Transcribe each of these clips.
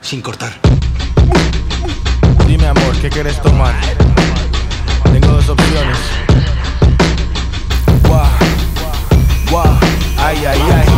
sin cortar. Dime, amor, ¿qué quieres tomar? Tengo dos opciones. Ay, ay, ay.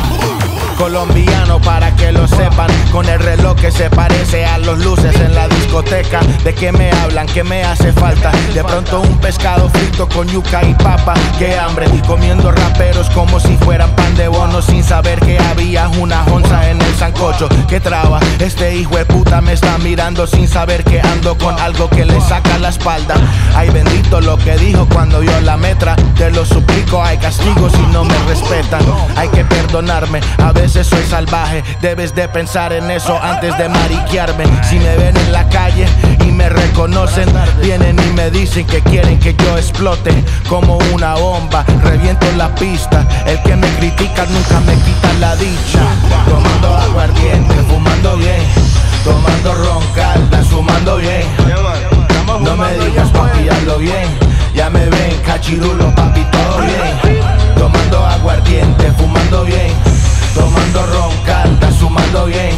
Colombiano, para que lo sepan, con el reloj que se parece a los luces en la discoteca. ¿De qué me hablan? ¿Qué me hace falta? De pronto un pescado frito con yuca y papa. ¡Qué hambre! Comiendo raperos como si fueran pan de bono, sin saber que había una onza en el sancocho. ¡Qué traba! Este hijo de puta me está mirando sin saber que ando con algo que le saca la espalda. Ay, bendito lo que dijo cuando vio la metra. Te lo suplico, hay castigo si no me respetan. Hay que perdonarme, a veces soy salvaje. Debes de pensar en eso antes de mariquearme. Si me ven en la calle y me reconocen, vienen y me dicen que quieren que yo explote como una bomba, reviento la pista. El que me critica nunca me quita la dicha. Tomando aguardiente, fumando bien, tomando ron, calda, sumando bien. No me digas papi, hazlo bien. Ya me ven cachirulo, papi, todo bien. Tomando aguardiente, fumando bien, tomando ron, calda, sumando bien.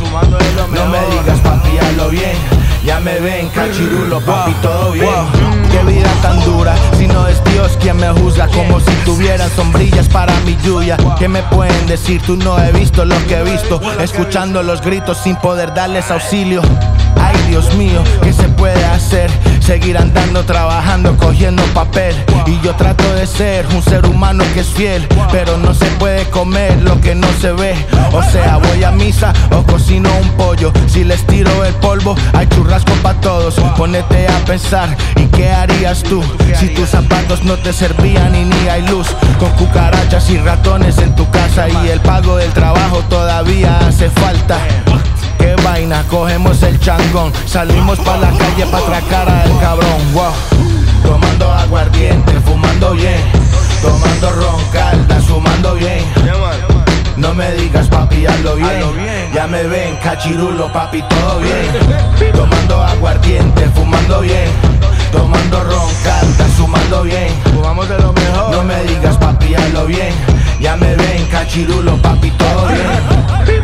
No me digas papi, hazlo bien. Ya me ven cachirulo, papi, todo bien. Qué vida tan dura, si no es Dios quien me juzga. Como si tuvieran sombrillas para mi lluvia. ¿Qué me pueden decir? Tú no he visto lo que he visto, escuchando los gritos sin poder darles auxilio. Ay, Dios mío, ¿qué se puede hacer? Seguir andando, trabajando, cogiendo papel. Y yo trato de ser un ser humano que es fiel, pero no se puede comer lo que no se ve. O sea, voy a misa o cocino un pollo. Si les tiro el polvo, hay churrasco pa' todos. Ponete a pensar, ¿y qué harías tú? Si tus zapatos no te servían y ni hay luz, con cucarachas y ratones en tu casa y el pago del trabajo todavía hace falta. Qué vaina, cogemos el changón, salimos pa' la calle pa' atracar al cabrón. Wow. Tomando aguardiente, fumando bien, tomando ron, calda, sumando bien. No me digas papi, hazlo bien. Ya me ven cachirulo, papi, todo bien. Tomando aguardiente, fumando bien, tomando ron, calda, sumando bien. Fumamos de lo mejor. No me digas papi, hazlo bien. Ya me ven cachirulo, papi, todo bien.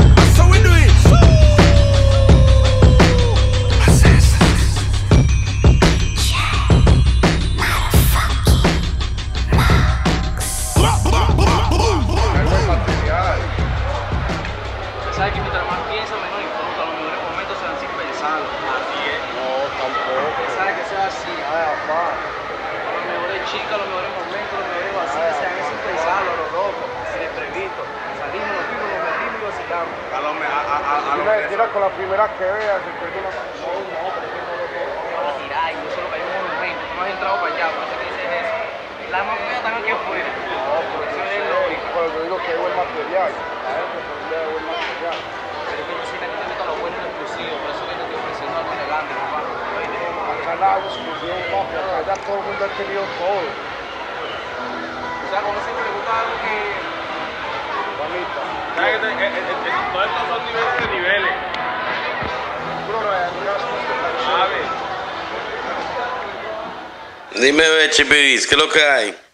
Sabes que mientras más piensa, menos disfruta. Los mejores momentos se dan sin pensarlo. Así es. No, tampoco. Sabes que sea así. Los mejores chicas, los mejores momentos, los mejores vacíos se dan sin pensarlo, a los locos, sin imprevisto. Salimos, nos fuimos, nos metimos y vacilamos. Tira con la primera que veas. No, pero es que no lo puedo tirar. Y eso es lo que hay un monumento. Tú no has entrado para allá, por eso que dices eso. Las más feas están aquí afuera. No, pero eso es lógico. pero yo digo que es buen material. Buen material. Pero es que yo sé que a ti te gusta lo bueno y lo exclusivo, por eso que te estoy ofreciendo algo elegante, papá. Acá nada de exclusión, papi. Allá todo el mundo ha tenido todo. O sea, como siempre le gusta algo que... Bonita. Todo esto son niveles de niveles. ¿Sabes? Dime, Chipiris, ¿qué es lo que hay?